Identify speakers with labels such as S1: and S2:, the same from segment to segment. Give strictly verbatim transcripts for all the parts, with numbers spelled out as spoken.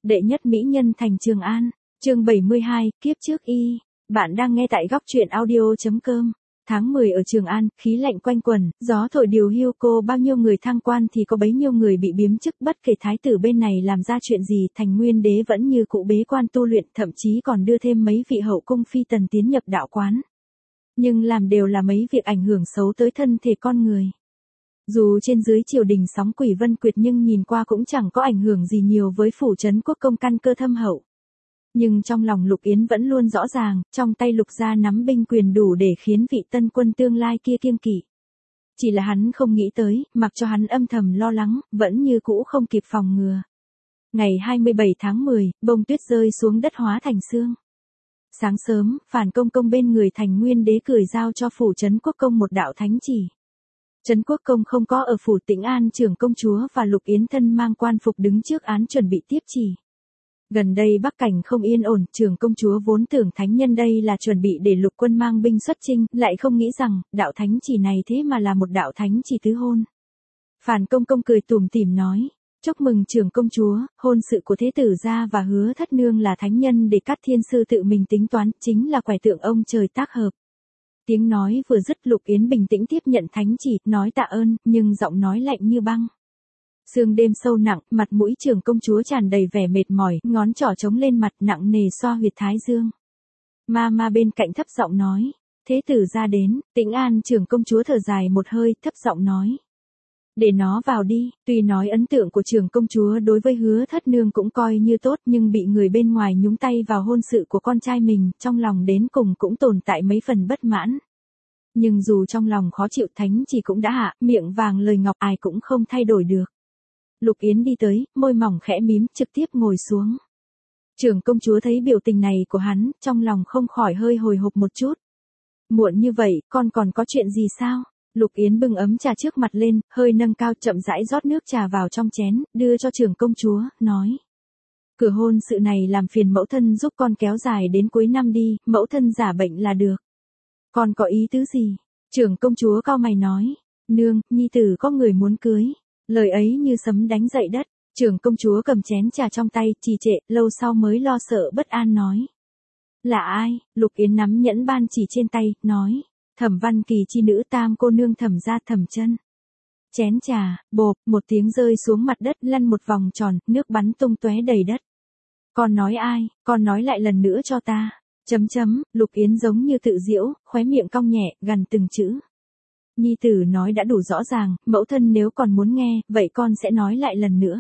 S1: Đệ nhất mỹ nhân thành Trường An, chương bảy mươi hai, kiếp trước y. Bạn đang nghe tại góc truyện audio chấm com. Tháng mười ở Trường An, khí lạnh quanh quẩn, gió thổi điều hiu cô, bao nhiêu người thăng quan thì có bấy nhiêu người bị biếm chức, bất kể thái tử bên này làm ra chuyện gì, Thành Nguyên đế vẫn như cũ bế quan tu luyện, thậm chí còn đưa thêm mấy vị hậu cung phi tần tiến nhập đạo quán. Nhưng làm đều là mấy việc ảnh hưởng xấu tới thân thể con người. Dù trên dưới triều đình sóng quỷ vân quyệt nhưng nhìn qua cũng chẳng có ảnh hưởng gì nhiều với phủ trấn quốc công căn cơ thâm hậu. Nhưng trong lòng Lục Yến vẫn luôn rõ ràng, trong tay Lục gia nắm binh quyền đủ để khiến vị tân quân tương lai kia kiêng kỵ. Chỉ là hắn không nghĩ tới, mặc cho hắn âm thầm lo lắng, vẫn như cũ không kịp phòng ngừa. Ngày hai mươi bảy tháng mười, bông tuyết rơi xuống đất hóa thành sương. Sáng sớm, Phản Công Công bên người Thành Nguyên đế cười giao cho phủ trấn quốc công một đạo thánh chỉ. Trấn quốc công không có ở phủ Tĩnh An, trưởng công chúa và Lục Yến thân mang quan phục đứng trước án chuẩn bị tiếp chỉ. Gần đây Bắc cảnh không yên ổn, trưởng công chúa vốn tưởng thánh nhân đây là chuẩn bị để lục quân mang binh xuất chinh, lại không nghĩ rằng, đạo thánh chỉ này thế mà là một đạo thánh chỉ tứ hôn. Phản Công Công cười tủm tỉm nói, chúc mừng trưởng công chúa, hôn sự của thế tử gia và Hứa thất nương là thánh nhân để các thiên sư tự mình tính toán, chính là quẻ tượng ông trời tác hợp. Tiếng nói vừa dứt, Lục Yến bình tĩnh tiếp nhận thánh chỉ, nói tạ ơn, nhưng giọng nói lạnh như băng. Sương đêm sâu nặng, mặt mũi trưởng công chúa tràn đầy vẻ mệt mỏi, ngón trỏ trống lên mặt nặng nề xoa huyệt thái dương. Ma ma bên cạnh thấp giọng nói, thế tử ra đến, Tĩnh An trưởng công chúa thở dài một hơi, thấp giọng nói. Để nó vào đi, tuy nói ấn tượng của trưởng công chúa đối với Hứa thất nương cũng coi như tốt nhưng bị người bên ngoài nhúng tay vào hôn sự của con trai mình, trong lòng đến cùng cũng tồn tại mấy phần bất mãn. Nhưng dù trong lòng khó chịu, thánh chỉ cũng đã hạ, miệng vàng lời ngọc ai cũng không thay đổi được. Lục Yến đi tới, môi mỏng khẽ mím, trực tiếp ngồi xuống. Trưởng công chúa thấy biểu tình này của hắn, trong lòng không khỏi hơi hồi hộp một chút. Muộn như vậy, con còn có chuyện gì sao? Lục Yến bưng ấm trà trước mặt lên, hơi nâng cao chậm rãi rót nước trà vào trong chén, đưa cho trưởng công chúa, nói. Cửa hôn sự này làm phiền mẫu thân giúp con kéo dài đến cuối năm đi, mẫu thân giả bệnh là được. Con có ý tứ gì? Trưởng công chúa cau mày nói. Nương, nhi tử có người muốn cưới. Lời ấy như sấm đánh dậy đất. Trưởng công chúa cầm chén trà trong tay, trì trệ, lâu sau mới lo sợ bất an nói. Là ai? Lục Yến nắm nhẫn ban chỉ trên tay, nói. Thẩm Văn Kỳ chi nữ tam cô nương Thẩm gia Thẩm Chân. Chén trà, bộp, một tiếng rơi xuống mặt đất, lăn một vòng tròn, nước bắn tung tóe đầy đất. Con nói ai? Con nói lại lần nữa cho ta. Chấm chấm, Lục Yến giống như tự giễu, khóe miệng cong nhẹ, gằn từng chữ. Nhi tử nói đã đủ rõ ràng, mẫu thân nếu còn muốn nghe, vậy con sẽ nói lại lần nữa.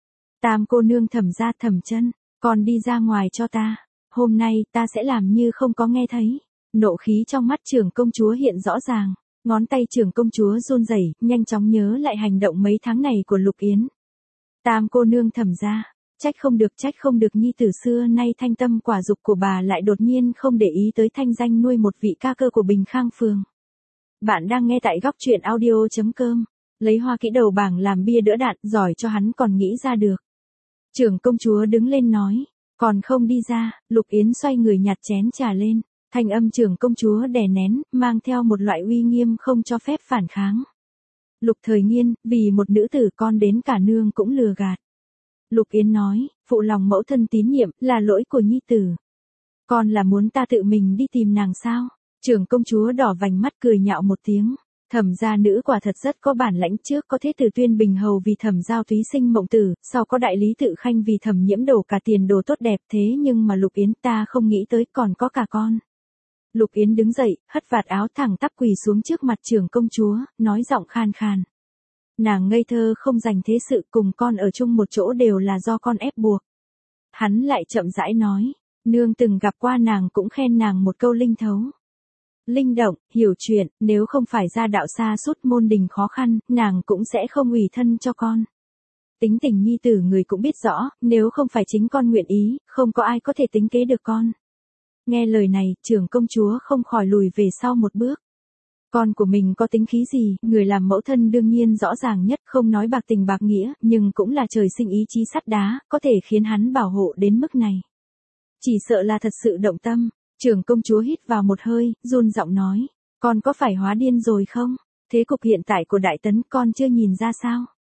S1: Tam cô nương Thẩm gia Thẩm Chân, con đi ra ngoài cho ta. Hôm nay, ta sẽ làm như không có nghe thấy. Nộ khí trong mắt trưởng công chúa hiện rõ ràng, ngón tay trưởng công chúa run rẩy, nhanh chóng nhớ lại hành động mấy tháng này của Lục Yến. Tam cô nương Thẩm gia, trách không được trách không được nhi tử xưa nay thanh tâm quả dục của bà lại đột nhiên không để ý tới thanh danh nuôi một vị ca cơ của Bình Khang Phường. Bạn đang nghe tại góc truyện audio chấm com, lấy hoa kỹ đầu bảng làm bia đỡ đạn, giỏi cho hắn còn nghĩ ra được. Trưởng công chúa đứng lên nói, còn không đi ra. Lục Yến xoay người nhặt chén trà lên. Thanh âm trưởng công chúa đè nén, mang theo một loại uy nghiêm không cho phép phản kháng. Lục Thời Nghiên, vì một nữ tử con đến cả nương cũng lừa gạt. Lục Yến nói, phụ lòng mẫu thân tín nhiệm, là lỗi của nhi tử. Con là muốn ta tự mình đi tìm nàng sao? Trưởng công chúa đỏ vành mắt cười nhạo một tiếng. Thẩm gia nữ quả thật rất có bản lãnh, trước có thế tử Tuyên Bình hầu vì Thẩm Giao Túy sinh mộng tử, sau có đại lý Tự Khanh vì Thẩm Nhiễm đổ cả tiền đồ tốt đẹp, thế nhưng mà Lục Yến ta không nghĩ tới còn có cả con. Lục Yến đứng dậy, hất vạt áo thẳng tắp quỳ xuống trước mặt trưởng công chúa, nói giọng khan khan. Nàng ngây thơ không dành thế sự, cùng con ở chung một chỗ đều là do con ép buộc. Hắn lại chậm rãi nói, nương từng gặp qua nàng cũng khen nàng một câu linh thấu. Linh động, hiểu chuyện, nếu không phải gia đạo xa sút môn đình khó khăn, nàng cũng sẽ không ủy thân cho con. Tính tình nhi tử người cũng biết rõ, nếu không phải chính con nguyện ý, không có ai có thể tính kế được con. Nghe lời này, trưởng công chúa không khỏi lùi về sau một bước. Con của mình có tính khí gì, người làm mẫu thân đương nhiên rõ ràng nhất, không nói bạc tình bạc nghĩa, nhưng cũng là trời sinh ý chí sắt đá, có thể khiến hắn bảo hộ đến mức này. Chỉ sợ là thật sự động tâm. Trưởng công chúa hít vào một hơi, run giọng nói, con có phải hóa điên rồi không? Thế cục hiện tại của Đại Tấn con chưa nhìn ra sao?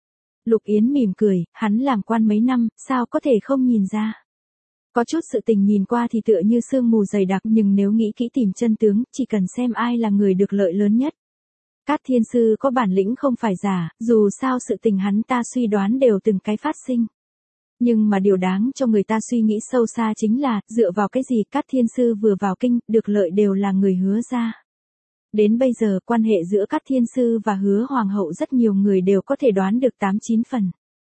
S1: Lục Yến mỉm cười, hắn làm quan mấy năm, sao có thể không nhìn ra. Có chút sự tình nhìn qua thì tựa như sương mù dày đặc, nhưng nếu nghĩ kỹ tìm chân tướng, chỉ cần xem ai là người được lợi lớn nhất. Cát Thiên Sư có bản lĩnh không phải giả, dù sao sự tình hắn ta suy đoán đều từng cái phát sinh. Nhưng mà điều đáng cho người ta suy nghĩ sâu xa chính là, dựa vào cái gì Cát Thiên Sư vừa vào kinh, được lợi đều là người Hứa gia. Đến bây giờ, quan hệ giữa Cát Thiên Sư và Hứa Hoàng hậu rất nhiều người đều có thể đoán được tám chín phần.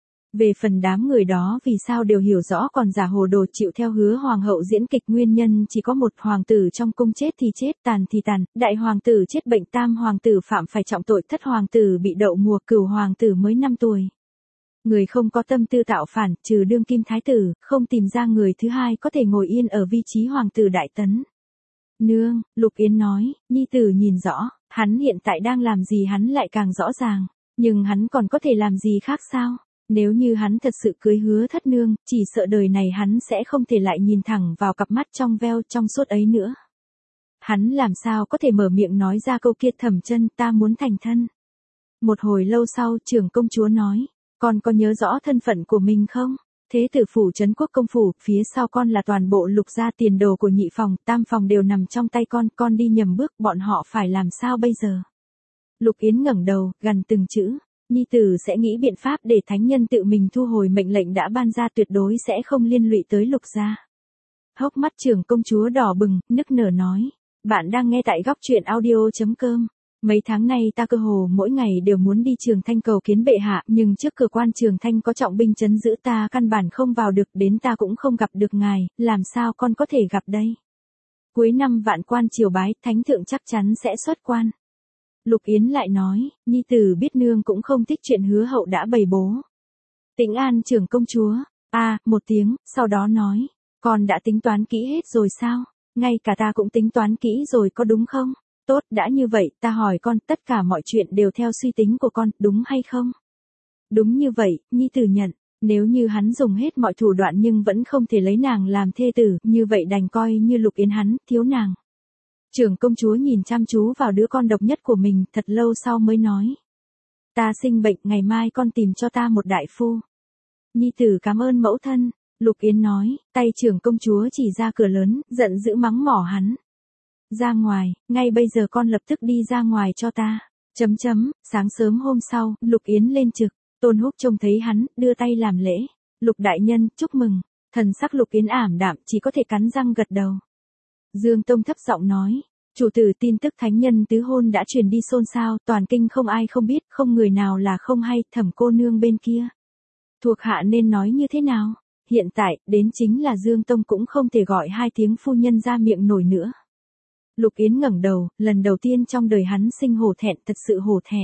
S1: Về phần đám người đó vì sao đều hiểu rõ còn giả hồ đồ chịu theo Hứa Hoàng hậu diễn kịch, nguyên nhân chỉ có một: hoàng tử trong cung chết thì chết, tàn thì tàn, đại hoàng tử chết bệnh, tam hoàng tử phạm phải trọng tội, thất hoàng tử bị đậu mùa, cửu hoàng tử mới năm tuổi. Người không có tâm tư tạo phản, trừ đương kim thái tử, không tìm ra người thứ hai có thể ngồi yên ở vị trí hoàng tử đại tấn. Nương, Lục Yến nói, nhi tử nhìn rõ, hắn hiện tại đang làm gì hắn lại càng rõ ràng, nhưng hắn còn có thể làm gì khác sao? Nếu như hắn thật sự cưới Hứa thất nương, chỉ sợ đời này hắn sẽ không thể lại nhìn thẳng vào cặp mắt trong veo trong suốt ấy nữa. Hắn làm sao có thể mở miệng nói ra câu kia, Thẩm Chân, ta muốn thành thân. Một hồi lâu sau, trưởng công chúa nói, con có nhớ rõ thân phận của mình không? Thế tử phủ trấn quốc công phủ, phía sau con là toàn bộ Lục gia, tiền đồ của nhị phòng, tam phòng đều nằm trong tay con, con đi nhầm bước, bọn họ phải làm sao bây giờ? Lục Yến ngẩng đầu, gằn từng chữ, nhi tử sẽ nghĩ biện pháp để thánh nhân tự mình thu hồi mệnh lệnh đã ban ra, tuyệt đối sẽ không liên lụy tới Lục gia. Hốc mắt trưởng công chúa đỏ bừng, nức nở nói, bạn đang nghe tại góc truyện audio chấm com. Mấy tháng nay ta cơ hồ mỗi ngày đều muốn đi Trường Thanh cầu kiến bệ hạ, nhưng trước cửa quan Trường Thanh có trọng binh trấn giữ, ta căn bản không vào được, đến ta cũng không gặp được ngài, làm sao con có thể gặp đây? Cuối năm vạn quan triều bái, thánh thượng chắc chắn sẽ xuất quan. Lục Yến lại nói, nhi tử biết nương cũng không thích chuyện Hứa hậu đã bày bố. Tĩnh an trưởng công chúa, a à, một tiếng, sau đó nói, con đã tính toán kỹ hết rồi sao? Ngay cả ta cũng tính toán kỹ rồi có đúng không? Tốt, đã như vậy, ta hỏi con, tất cả mọi chuyện đều theo suy tính của con, đúng hay không? Đúng như vậy, nhi tử nhận, nếu như hắn dùng hết mọi thủ đoạn nhưng vẫn không thể lấy nàng làm thê tử, như vậy đành coi như Lục Yến hắn, thiếu nàng. Trưởng công chúa nhìn chăm chú vào đứa con độc nhất của mình, thật lâu sau mới nói. Ta sinh bệnh, ngày mai con tìm cho ta một đại phu. Nhi tử cảm ơn mẫu thân, Lục Yến nói, tay trưởng công chúa chỉ ra cửa lớn, giận dữ mắng mỏ hắn. Ra ngoài, ngay bây giờ con lập tức đi ra ngoài cho ta. Chấm chấm, sáng sớm hôm sau, Lục Yến lên trực, Tôn Húc trông thấy hắn, đưa tay làm lễ. Lục đại nhân, chúc mừng. Thần sắc Lục Yến ảm đạm, chỉ có thể cắn răng gật đầu. Dương Tông thấp giọng nói, chủ tử, tin tức thánh nhân tứ hôn đã truyền đi xôn xao, toàn kinh không ai không biết, không người nào là không hay, Thẩm cô nương bên kia. Thuộc hạ nên nói như thế nào? Hiện tại, đến chính là Dương Tông cũng không thể gọi hai tiếng phu nhân ra miệng nổi nữa. Lục Yến ngẩng đầu, lần đầu tiên trong đời hắn sinh hổ thẹn, thật sự hổ thẹn.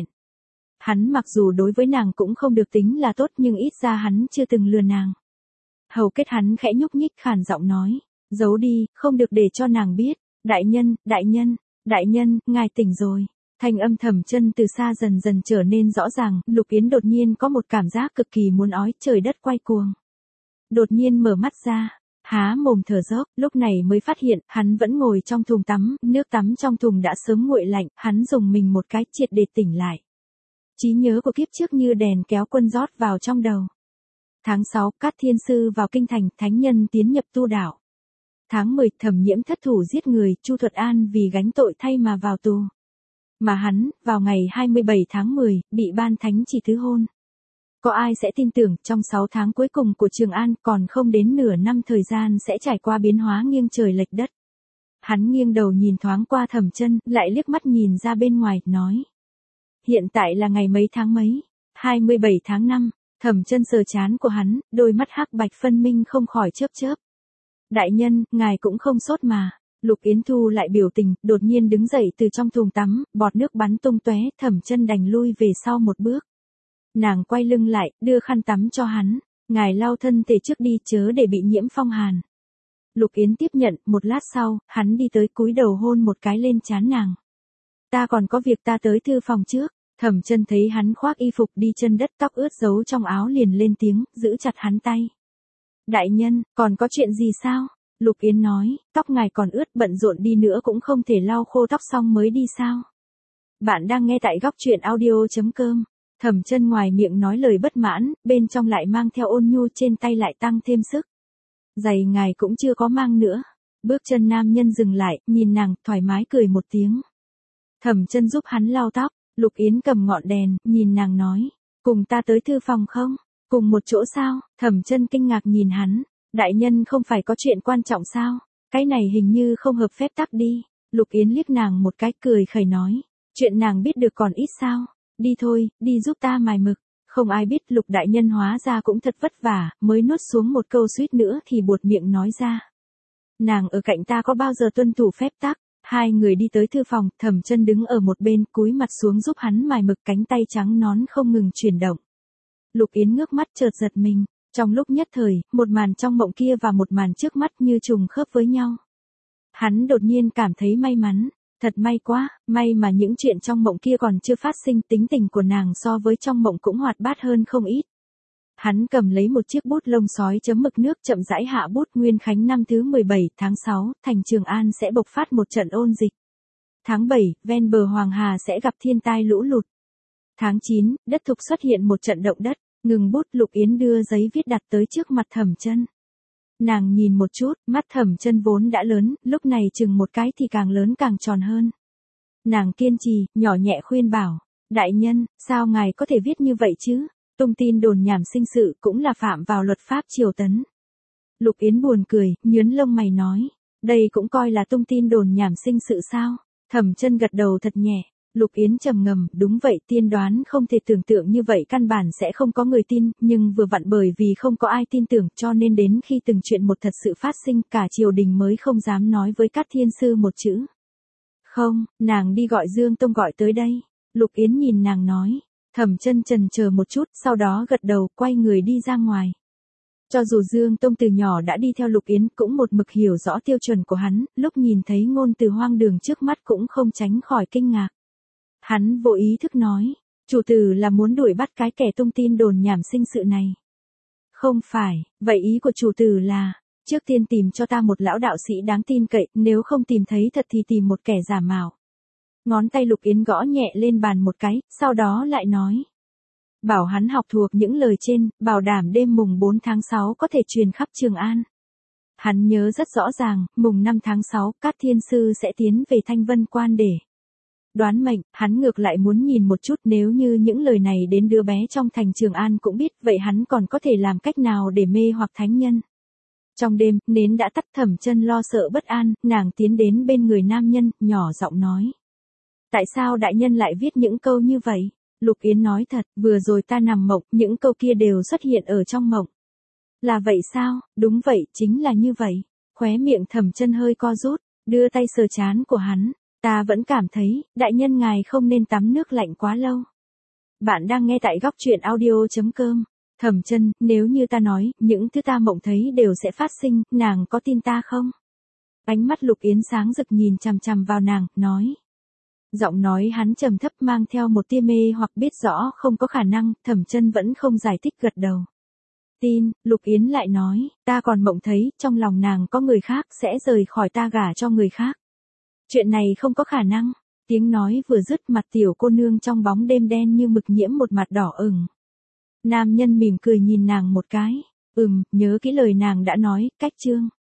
S1: Hắn mặc dù đối với nàng cũng không được tính là tốt, nhưng ít ra hắn chưa từng lừa nàng. Hầu kết hắn khẽ nhúc nhích, khàn giọng nói, giấu đi, không được để cho nàng biết. Đại nhân, đại nhân, đại nhân, ngài tỉnh rồi. Thanh âm Thẩm Chân từ xa dần dần trở nên rõ ràng, Lục Yến đột nhiên có một cảm giác cực kỳ muốn ói, trời đất quay cuồng. Đột nhiên mở mắt ra, há mồm thở dốc, lúc này mới phát hiện, hắn vẫn ngồi trong thùng tắm, nước tắm trong thùng đã sớm nguội lạnh, hắn dùng mình một cái, triệt để tỉnh lại. Trí nhớ của kiếp trước như đèn kéo quân rót vào trong đầu. Tháng sáu, Cát Thiên Sư vào kinh thành, thánh nhân tiến nhập tu đạo. Tháng mười, Thẩm Nhiễm thất thủ giết người, Chu Thuật An vì gánh tội thay mà vào tù. Mà hắn, vào ngày hai mươi bảy tháng mười, bị ban thánh chỉ tứ hôn. Có ai sẽ tin tưởng, trong sáu tháng cuối cùng của Trường An, còn không đến nửa năm thời gian sẽ trải qua biến hóa nghiêng trời lệch đất. Hắn nghiêng đầu nhìn thoáng qua Thẩm Chân, lại liếc mắt nhìn ra bên ngoài, nói. Hiện tại là ngày mấy tháng mấy? hai mươi bảy tháng năm, Thẩm Chân sờ trán của hắn, đôi mắt hắc bạch phân minh không khỏi chớp chớp. Đại nhân, ngài cũng không sốt mà. Lục Yến thu lại biểu tình, đột nhiên đứng dậy từ trong thùng tắm, bọt nước bắn tung tóe, Thẩm Chân đành lui về sau một bước. Nàng quay lưng lại, đưa khăn tắm cho hắn, ngài lau thân thể trước đi, chớ để bị nhiễm phong hàn. Lục Yến tiếp nhận, một lát sau, hắn đi tới cúi đầu hôn một cái lên trán nàng. Ta còn có việc, ta tới thư phòng trước. Thẩm Chân thấy hắn khoác y phục đi chân đất, tóc ướt giấu trong áo liền lên tiếng, giữ chặt hắn tay. Đại nhân, còn có chuyện gì sao? Lục Yến nói, tóc ngài còn ướt, bận rộn đi nữa cũng không thể lau khô tóc xong mới đi sao? Bạn đang nghe tại góc truyện audio chấm com. Thẩm Chân ngoài miệng nói lời bất mãn, bên trong lại mang theo ôn nhu, trên tay lại tăng thêm sức. Giày ngài cũng chưa có mang nữa. Bước chân nam nhân dừng lại, nhìn nàng, thoải mái cười một tiếng. Thẩm Chân giúp hắn lau tóc, Lục Yến cầm ngọn đèn, nhìn nàng nói, cùng ta tới thư phòng không? Cùng một chỗ sao? Thẩm Chân kinh ngạc nhìn hắn, đại nhân không phải có chuyện quan trọng sao? Cái này hình như không hợp phép tắc đi. Lục Yến liếc nàng một cái, cười khẩy nói, chuyện nàng biết được còn ít sao? Đi thôi, đi giúp ta mài mực. Không ai biết Lục đại nhân hóa ra cũng thật vất vả, mới nuốt xuống một câu suýt nữa thì buột miệng nói ra. Nàng ở cạnh ta có bao giờ tuân thủ phép tắc? Hai người đi tới thư phòng, Thẩm Chân đứng ở một bên, cúi mặt xuống giúp hắn mài mực, cánh tay trắng nón không ngừng chuyển động. Lục Yến ngước mắt chợt giật mình, trong lúc nhất thời, một màn trong mộng kia và một màn trước mắt như trùng khớp với nhau. Hắn đột nhiên cảm thấy may mắn, thật may quá, may mà những chuyện trong mộng kia còn chưa phát sinh, tính tình của nàng so với trong mộng cũng hoạt bát hơn không ít. Hắn cầm lấy một chiếc bút lông sói chấm mực nước, chậm rãi hạ bút. Nguyên khánh năm thứ mười bảy tháng sáu, thành Trường An sẽ bộc phát một trận ôn dịch. Tháng bảy, ven bờ Hoàng Hà sẽ gặp thiên tai lũ lụt. Tháng chín, đất Thục xuất hiện một trận động đất. Ngừng bút, Lục Yến đưa giấy viết đặt tới trước mặt Thẩm Chân. Nàng nhìn một chút, mắt Thẩm Chân vốn đã lớn, lúc này chừng một cái thì càng lớn càng tròn hơn. Nàng kiên trì, nhỏ nhẹ khuyên bảo, đại nhân, sao ngài có thể viết như vậy chứ? Tung tin đồn nhảm sinh sự cũng là phạm vào luật pháp triều tấn. Lục Yến buồn cười, nhướng lông mày nói, đây cũng coi là tung tin đồn nhảm sinh sự sao? Thẩm Chân gật đầu thật nhẹ. Lục Yến trầm ngâm, đúng vậy, tiên đoán không thể tưởng tượng như vậy căn bản sẽ không có người tin, nhưng vừa vặn bởi vì không có ai tin tưởng cho nên đến khi từng chuyện một thật sự phát sinh, cả triều đình mới không dám nói với Cát Thiên Sư một chữ. Không, nàng đi gọi Dương Tông gọi tới đây. Lục Yến nhìn nàng nói. Thẩm Chân chần chờ một chút, sau đó gật đầu, quay người đi ra ngoài. Cho dù Dương Tông từ nhỏ đã đi theo Lục Yến, cũng một mực hiểu rõ tiêu chuẩn của hắn, lúc nhìn thấy ngôn từ hoang đường trước mắt cũng không tránh khỏi kinh ngạc. Hắn vô ý thức nói, chủ tử là muốn đuổi bắt cái kẻ tung tin đồn nhảm sinh sự này. Không phải, vậy ý của chủ tử là, trước tiên tìm cho ta một lão đạo sĩ đáng tin cậy, nếu không tìm thấy thật thì tìm một kẻ giả mạo. Ngón tay Lục Yến gõ nhẹ lên bàn một cái, sau đó lại nói. Bảo hắn học thuộc những lời trên, bảo đảm đêm mùng bốn tháng sáu có thể truyền khắp Trường An. Hắn nhớ rất rõ ràng, mùng năm tháng sáu, Cát Thiên Sư sẽ tiến về Thanh Vân Quan để đoán mệnh. Hắn ngược lại muốn nhìn một chút, nếu như những lời này đến đứa bé trong thành Trường An cũng biết, vậy hắn còn có thể làm cách nào để mê hoặc thánh nhân. Trong đêm, nến đã tắt. Thẩm Chân lo sợ bất an, nàng tiến đến bên người nam nhân, nhỏ giọng nói. Tại sao đại nhân lại viết những câu như vậy? Lục Yến nói thật, vừa rồi ta nằm mộng, những câu kia đều xuất hiện ở trong mộng. Là vậy sao? Đúng vậy, chính là như vậy. Khóe miệng Thẩm Chân hơi co rút, đưa tay sờ trán của hắn. Ta vẫn cảm thấy, đại nhân ngài không nên tắm nước lạnh quá lâu. Bạn đang nghe tại góc truyện audio chấm com. Thẩm Chân, nếu như ta nói, những thứ ta mộng thấy đều sẽ phát sinh, nàng có tin ta không? Ánh mắt Lục Yến sáng rực nhìn chằm chằm vào nàng, nói. Giọng nói hắn trầm thấp mang theo một tia mê hoặc biết rõ không có khả năng, Thẩm Chân vẫn không giải thích gật đầu. Tin, Lục Yến lại nói, ta còn mộng thấy, trong lòng nàng có người khác sẽ rời khỏi ta gả cho người khác. Chuyện này không có khả năng. Tiếng nói vừa dứt, mặt tiểu cô nương trong bóng đêm đen như mực nhiễm một mặt đỏ ửng. Nam nhân mỉm cười nhìn nàng một cái. Ừm, nhớ kỹ lời nàng đã nói, cách chương.